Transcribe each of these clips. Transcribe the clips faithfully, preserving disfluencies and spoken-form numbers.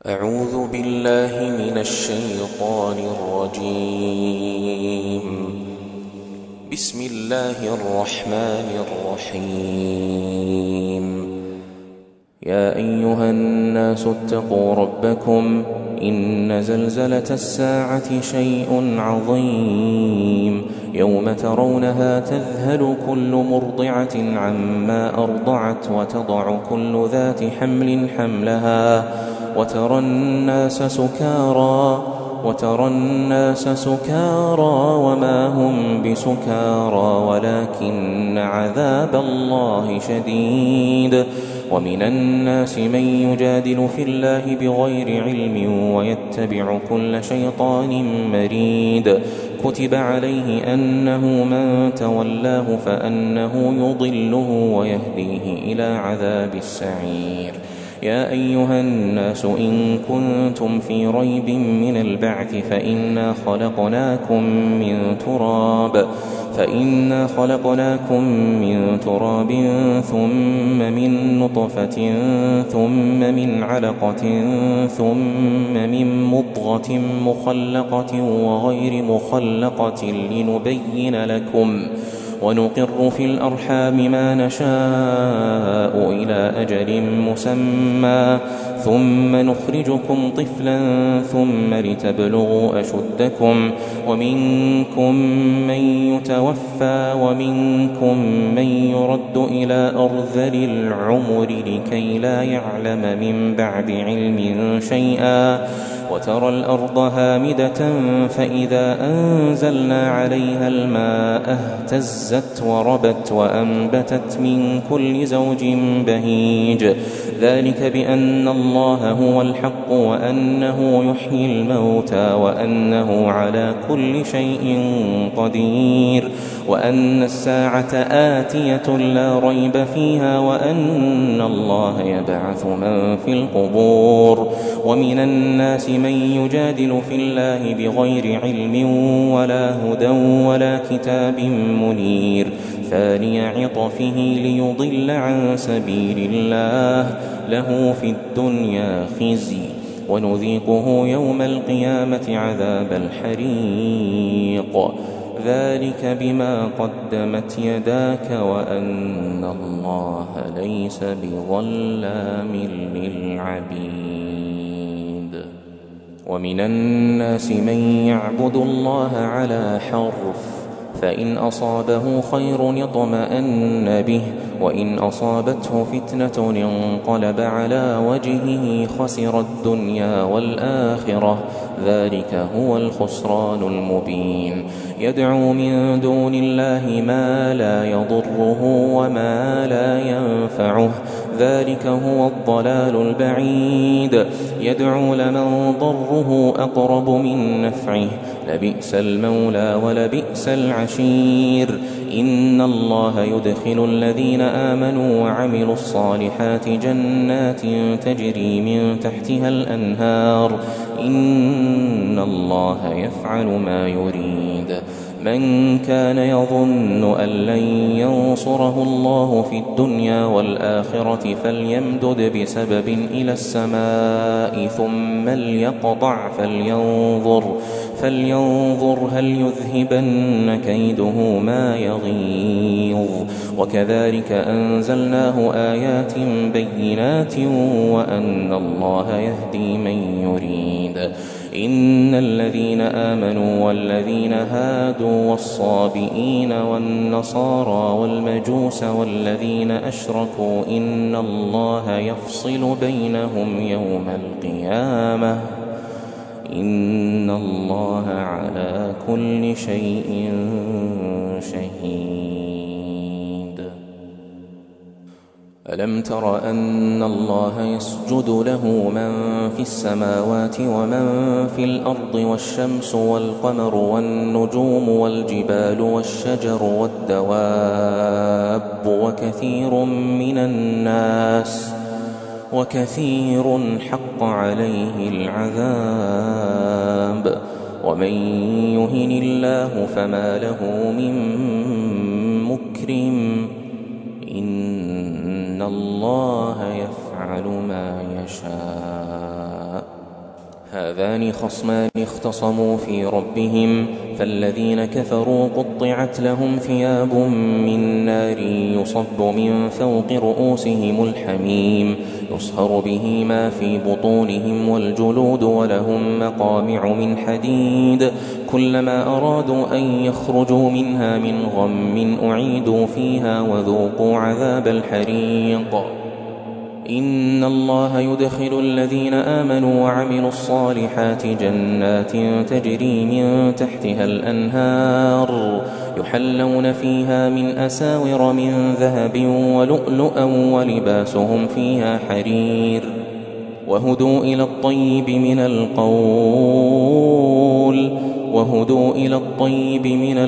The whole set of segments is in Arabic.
أعوذ بالله من الشيطان الرجيم. بسم الله الرحمن الرحيم. يا أيها الناس اتقوا ربكم إن زلزلة الساعة شيء عظيم يوم ترونها تذهل كل مرضعة عما أرضعت وتضع كل ذات حمل حملها وترى الناس سكارى وترى الناس سكارى وما هم بسكارى ولكن عذاب الله شديد. ومن الناس من يجادل في الله بغير علم ويتبع كل شيطان مريد. كتب عليه أنه من تولاه فأنه يضله ويهديه إلى عذاب السعير. يا أيها الناس إن كنتم في ريب من البعث فإنا خلقناكم من تراب فإنا خلقناكم من تراب ثم من نطفة ثم من علقة ثم من مضغة مخلقة وغير مخلقة لنبين لكم ونقر في الأرحام ما نشاء إلى أجل مسمى ثم نخرجكم طفلا ثم لتبلغوا أشدكم ومنكم من يتوفى ومنكم من يرد إلى أرذل العمر لكي لا يعلم من بعد علم شيئا. وترى الأرض هامدة فإذا أنزلنا عليها الماء اهتزت وربت وأنبتت من كل زوج بهيج. ذلك بأن الله هو الحق وأنه يحيي الموتى وأنه على كل شيء قدير وأن الساعة آتية لا ريب فيها وأن الله يبعث من في القبور. ومن الناس من يجادل في الله بغير علم ولا هدى ولا كتاب منير ثاني عطفه ليضل عن سبيل الله له في الدنيا خزي ونذيقه يوم القيامة عذاب الحريق. ذلك بما قدمت يداك وأن الله ليس بظلام للعبيد. ومن الناس من يعبد الله على حرف فإن أصابه خير اطمأن به وإن أصابته فتنة انقلب على وجهه خسر الدنيا والآخرة ذلك هو الخسران المبين. يدعو من دون الله ما لا يضره وما لا ينفعه ذلك هو الضلال البعيد. يدعو لمن ضره أقرب من نفعه لبئس المولى ولبئس العشير. إن الله يدخل الذين آمنوا وعملوا الصالحات جنات تجري من تحتها الأنهار إن الله يفعل ما يريد. من كان يظن أن لن ينصره الله في الدنيا والآخرة فليمدد بسبب إلى السماء ثم ليقطع فلينظر, فلينظر هل يذهبن كيده ما يغيظ. وكذلك أنزلناه آيات بينات وأن الله يهدي من يريد. إن الذين آمنوا والذين هادوا والصابئين والنصارى والمجوس والذين أشركوا إن الله يفصل بينهم يوم القيامة إن الله على كل شيء شهيد. ألم تر أن الله يسجد له من في السماوات ومن في الأرض والشمس والقمر والنجوم والجبال والشجر والدواب وكثير من الناس وكثير حق عليه العذاب. ومن يهن الله فما له من مكرم إن الله يفعل ما يشاء. هذان خصمان اختصموا في ربهم فالذين كفروا قطعت لهم ثياب من نار يصب من فوق رؤوسهم الحميم يصهر به ما في بطونهم والجلود ولهم مقامع من حديد كلما أرادوا أن يخرجوا منها من غم أعيدوا فيها وذوقوا عذاب الحريق. إن الله يدخل الذين آمنوا وعملوا الصالحات جنات تجري من تحتها الأنهار يحلون فيها من أساور من ذهب ولؤلؤا ولباسهم فيها حرير وهدوا إلى الطيب من القول وهدوا إلى الطيب من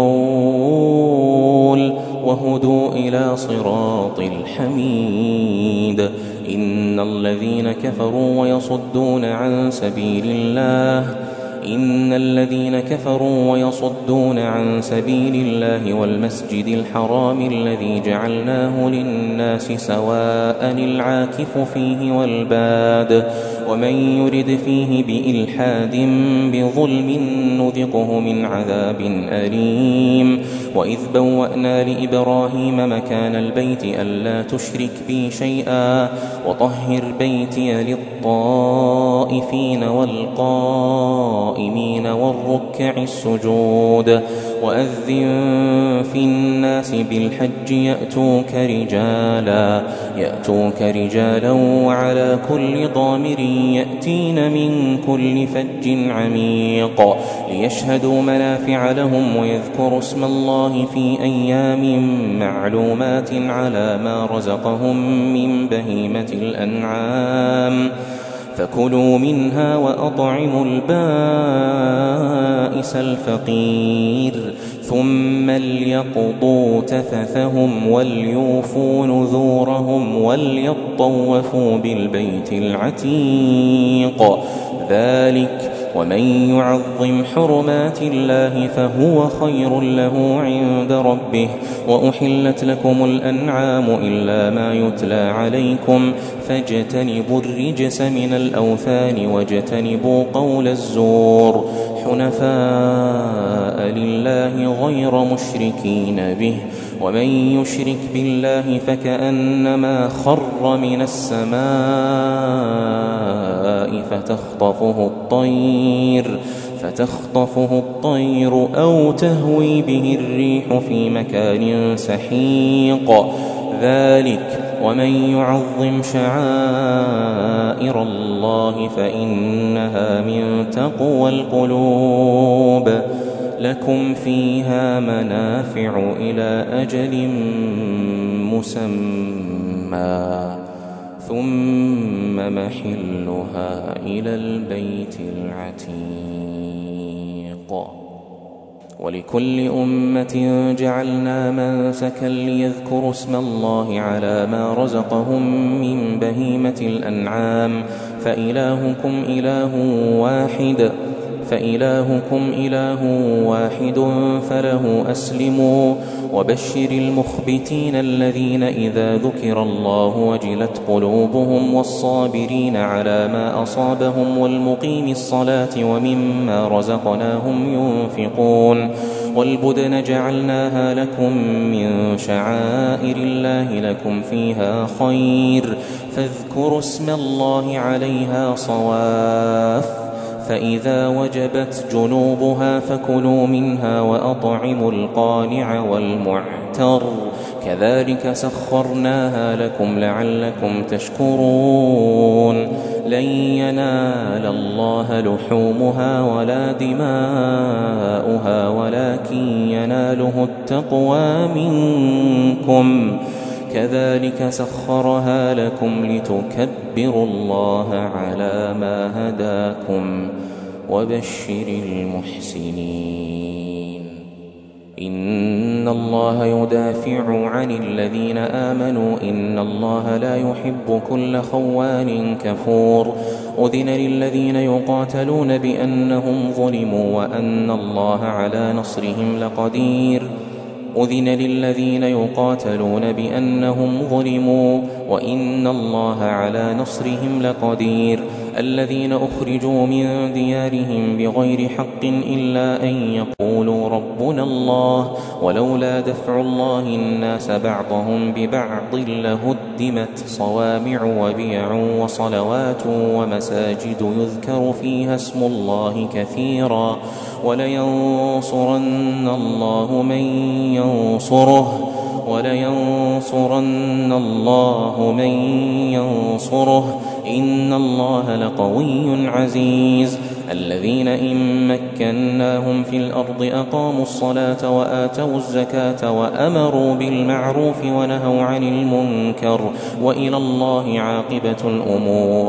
القول وهدوا إلى صراط الحميد. إن الذين كفروا ويصدون عن سبيل الله إن الذين كفروا ويصدون عن سبيل الله والمسجد الحرام الذي جعلناه للناس سواء العاكف فيه والباد ومن يرد فيه بإلحاد بظلم نذقه من عذاب أليم. وإذ بوأنا لإبراهيم مكان البيت ألا تشرك بي شيئا وطهر بيتي للطائفين والقائمين والركع السجود وأذن في الناس بالحج يأتوك رجالا يأتوك رجالا وعلى كل ضامر يأتين من كل فج عميق ليشهدوا منافع لهم ويذكروا اسم الله في أيام معلومات على ما رزقهم من بهيمة الأنعام فكلوا منها وأطعموا البائس الفقير ثم ليقضوا تفثهم وليوفوا نذورهم وليطوفوا بالبيت العتيق ذلك ومن يعظم حرمات الله فهو خير له عند ربه. وأحلت لكم الأنعام إلا ما يتلى عليكم فاجتنبوا الرجس من الأوثان واجتنبوا قول الزور حنفاء لله غير مشركين به ومن يشرك بالله فكأنما خر من السماء فتخطفه الطير فتخطفه الطير أو تهوي به الريح في مكان سحيق ذلك ومن يعظم شعائر الله فإنها من تقوى القلوب. لكم فيها منافع إلى أجل مسمى ثم محلها إلى البيت العتيق. ولكل أمة جعلنا منسكا ليذكروا اسم الله على ما رزقهم من بهيمة الأنعام فإلهكم إله واحد فإلهكم إله واحد فله أسلموا. وبشر المخبتين الذين إذا ذكر الله وجلت قلوبهم والصابرين على ما أصابهم والمقيم الصلاة ومما رزقناهم ينفقون. والبدن جعلناها لكم من شعائر الله لكم فيها خير فاذكروا اسم الله عليها صواف فإذا وجبت جنوبها فكلوا منها وأطعموا القانع والمعتر كذلك سخرناها لكم لعلكم تشكرون. لن ينال الله لحومها ولا دماؤها ولكن يناله التقوى منكم كذلك سخرها لكم لتكبروا الله على ما هداكم وبشر المحسنين. إن الله يدافع عن الذين آمنوا إن الله لا يحب كل خوان كفور. أذن للذين يقاتلون بأنهم ظلموا وأن الله على نصرهم لقدير أذن للذين يقاتلون بأنهم ظلموا وإن الله على نصرهم لقدير. الذين أخرجوا من ديارهم بغير حق إلا أن يقولوا ربنا الله ولولا دفع الله الناس بعضهم ببعض لهدمت صوامع وبيع وصلوات ومساجد يذكر فيها اسم الله كثيرا ولينصرن الله من ينصره ولينصرن الله من ينصره إن الله لقوي عزيز الذين إن مكناهم في الأرض أقاموا الصلاة وآتوا الزكاة وأمروا بالمعروف ونهوا عن المنكر وإلى الله عاقبة الأمور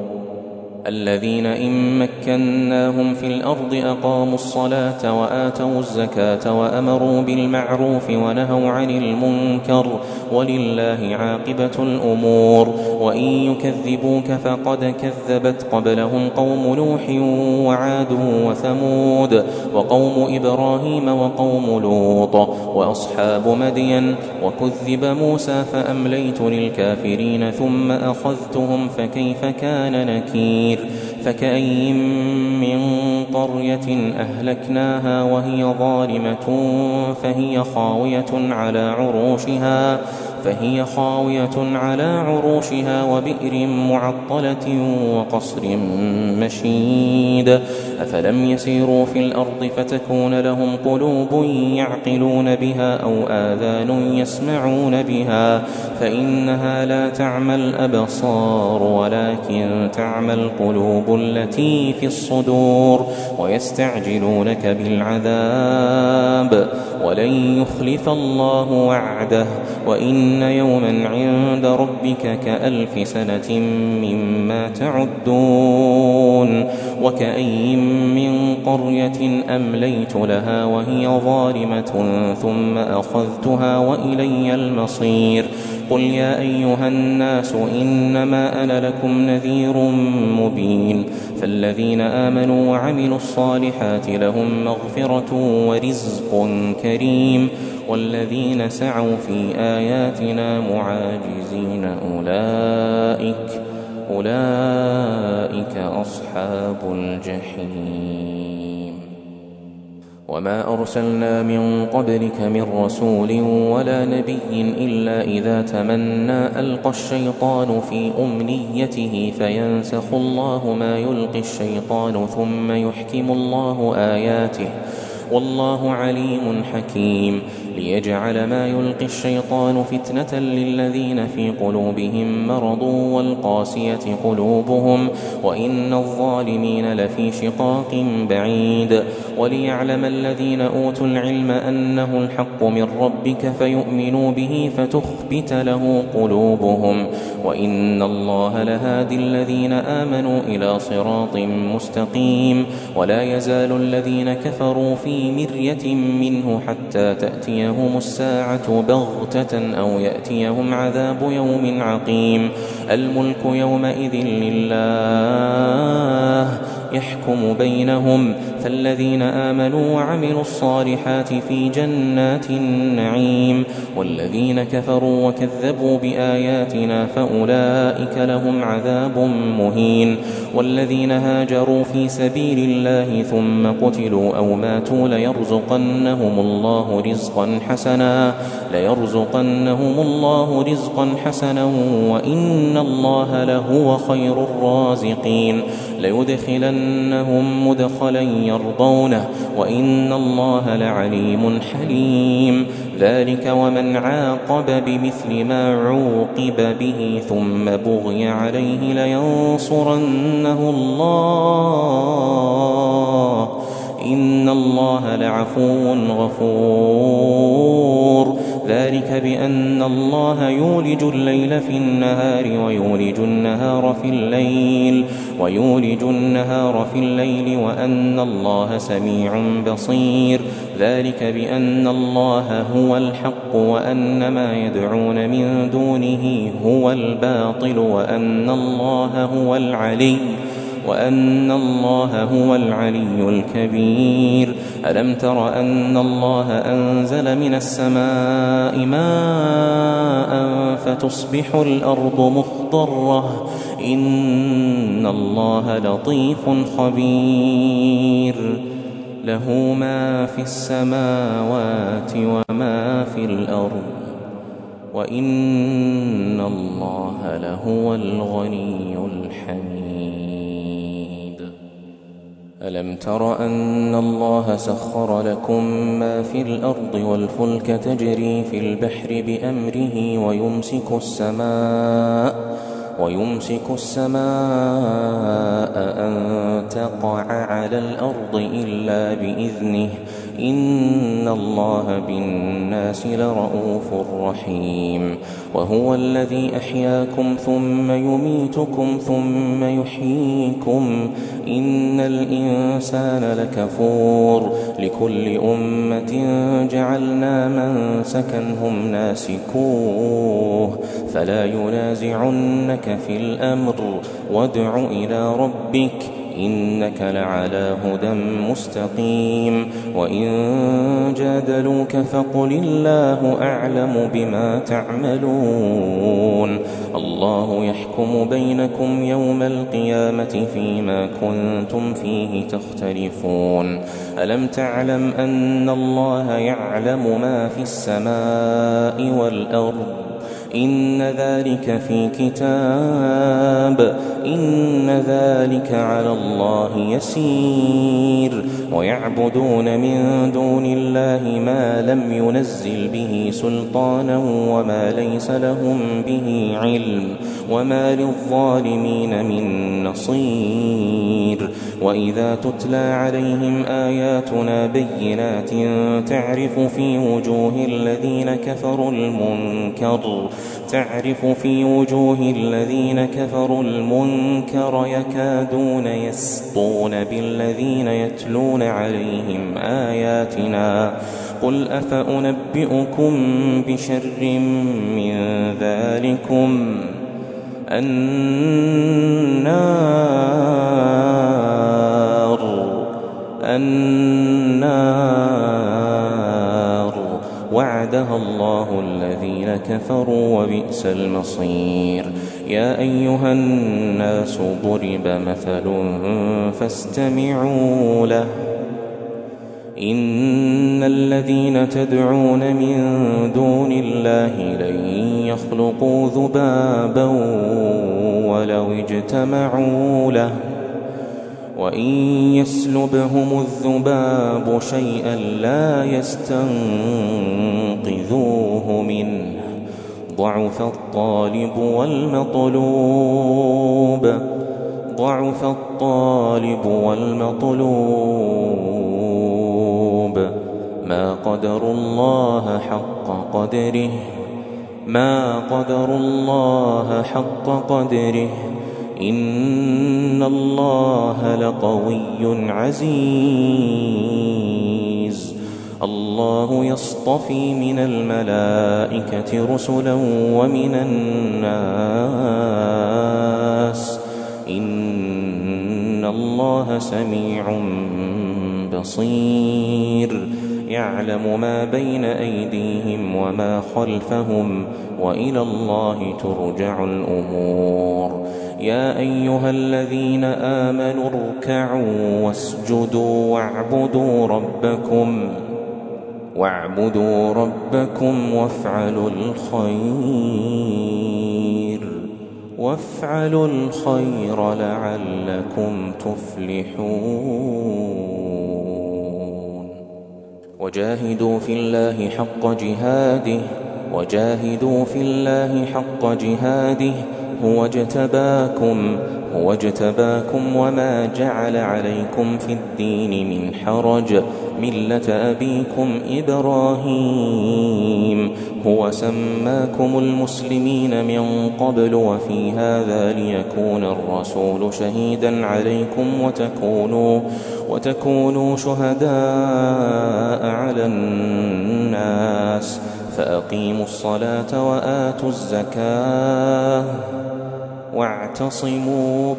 الذين إن مكناهم في الأرض أقاموا الصلاة وآتوا الزكاة وأمروا بالمعروف ونهوا عن المنكر ولله عاقبة الأمور وإن يكذبوك فقد كذبت قبلهم قوم نوح وعاد وثمود وقوم إبراهيم وقوم لوط وأصحاب مدين وكذب موسى فأمليت للكافرين ثم أخذتهم فكيف كان نكير فكأين من قرية أهلكناها وهي ظالمة فهي خاوية على عروشها فهي خاوية على عروشها وبئر معطلة وقصر مشيد أفلم يسيروا في الأرض فتكون لهم قلوب يعقلون بها أو آذان يسمعون بها فإنها لا تعمى الأبصار ولكن تعمى القلوب التي في الصدور ويستعجلونك بالعذاب ولن يخلف الله وعده وإن يوما عند ربك كألف سنة مما تعدون وكأين من قرية أمليت لها وهي ظالمة ثم أخذتها وإلي المصير قل يا أيها الناس إنما أنا لكم نذير مبين فالذين آمنوا وعملوا الصالحات لهم مغفرة ورزق كريم والذين سعوا في آياتنا معاجزين أولئك أولئك أصحاب الجحيم وما أرسلنا من قبلك من رسول ولا نبي إلا إذا تمنى ألقى الشيطان في أمنيته فينسخ الله ما يلقي الشيطان ثم يحكم الله آياته والله عليم حكيم ليجعل ما يلقي الشيطان فتنة للذين في قلوبهم مرض والقاسية قلوبهم وإن الظالمين لفي شقاق بعيد وليعلم الذين أوتوا العلم أنه الحق من ربك فيؤمنوا به فتخبت له قلوبهم وإن الله لهادي الذين آمنوا إلى صراط مستقيم ولا يزال الذين كفروا في مرية منه حتى تأتيهم الساعة بغتة أو يأتيهم عذاب يوم عقيم الملك يومئذ لله يحكم بينهم فالذين آمنوا وعملوا الصالحات في جنات النعيم والذين كفروا وكذبوا بآياتنا فأولئك لهم عذاب مهين والذين هاجروا في سبيل الله ثم قتلوا أو ماتوا ليرزقنهم الله رزقا حسنا ليرزقنهم الله رزقا حسنا وإن الله لهو خير الرازقين ليدخلنهم مدخلا يرضونه وإن الله لعليم حليم ذلك ومن عاقب بمثل ما عوقب به ثم بغي عليه لينصرنه الله إن الله لعفو غفور ذلك بأن الله يولج الليل في النهار ويولج النهار في الليل ويولج النهار في الليل وأن الله سميع بصير ذلك بأن الله هو الحق وأن ما يدعون من دونه هو الباطل وأن الله هو العلي وأن الله هو العلي الكبير ألم تر أن الله أنزل من السماء ماء فتصبح الأرض مخضرة إن الله لطيف خبير له ما في السماوات وما في الأرض وإن الله لهو الغني الحميد. ألم تر أن الله سخر لكم ما في الأرض والفلك تجري في البحر بأمره ويمسك السماء ويمسك السماء أن تقع على الأرض إلا بإذنه إن الله بالناس لرءوف رحيم. وهو الذي أحياكم ثم يميتكم ثم يحييكم إن الإنسان لكفور. لكل أمة جعلنا منسكا هم ناسكوه فلا ينازعنك في الأمر وادع إلى ربك إنك لعلى هدى مستقيم. وإن جادلوك فقل الله أعلم بما تعملون الله يحكم بينكم يوم القيامة فيما كنتم فيه تختلفون. ألم تعلم أن الله يعلم ما في السماء والأرض إن ذلك في كتاب إن ذلك على الله يسير. ويعبدون من دون الله ما لم ينزل به سلطانا وما ليس لهم به علم وما للظالمين من نصير. وإذا تتلى عليهم آياتنا بينات تعرف في وجوه الذين كفروا المنكر تعرف في وجوه الذين كفروا المنكر يكادون يسطون بالذين يتلون عليهم آياتنا قل أفأنبئكم بشر من ذلكم النار النار وعدها الله الذين كفروا وبئس المصير. يا أيها الناس ضرب مثل فاستمعوا له إن الذين تدعون من دون الله لن يخلقوا ذبابا ولو اجتمعوا له وإن يسلبهم الذباب شيئا لا يستنقذوه منه ضعف الطالب والمطلوب ضعف الطالب والمطلوب ما قدروا الله حق قدره ما قدروا الله حق قدره إن الله لقوي عزيز. الله يصطفي من الملائكة رسلا ومن الناس إن الله سميع بصير يعلم ما بين أيديهم وما خلفهم وإلى الله ترجع الأمور. يا أيها الذين آمنوا اركعوا واسجدوا واعبدوا ربكم واعبدوا ربكم وافعلوا الخير وافعلوا الخير لعلكم تفلحون. وجاهدوا في الله حق جهاده وجاهدوا في الله حق جهاده هو اجتباكم هو اجتباكم وما جعل عليكم في الدين من حرج ملة أبيكم إبراهيم هو سماكم المسلمين من قبل وفي هذا ليكون الرسول شهيدا عليكم وتكونوا, وتكونوا شهداء على الناس فأقيموا الصلاة وآتوا الزكاة واعتصموا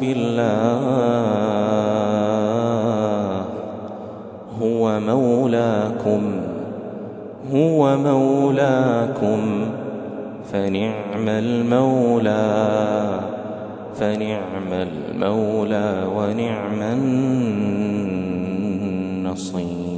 بالله هو مولاكم هو مولاكم فنعم المولى فنعم المولى ونعم النصير.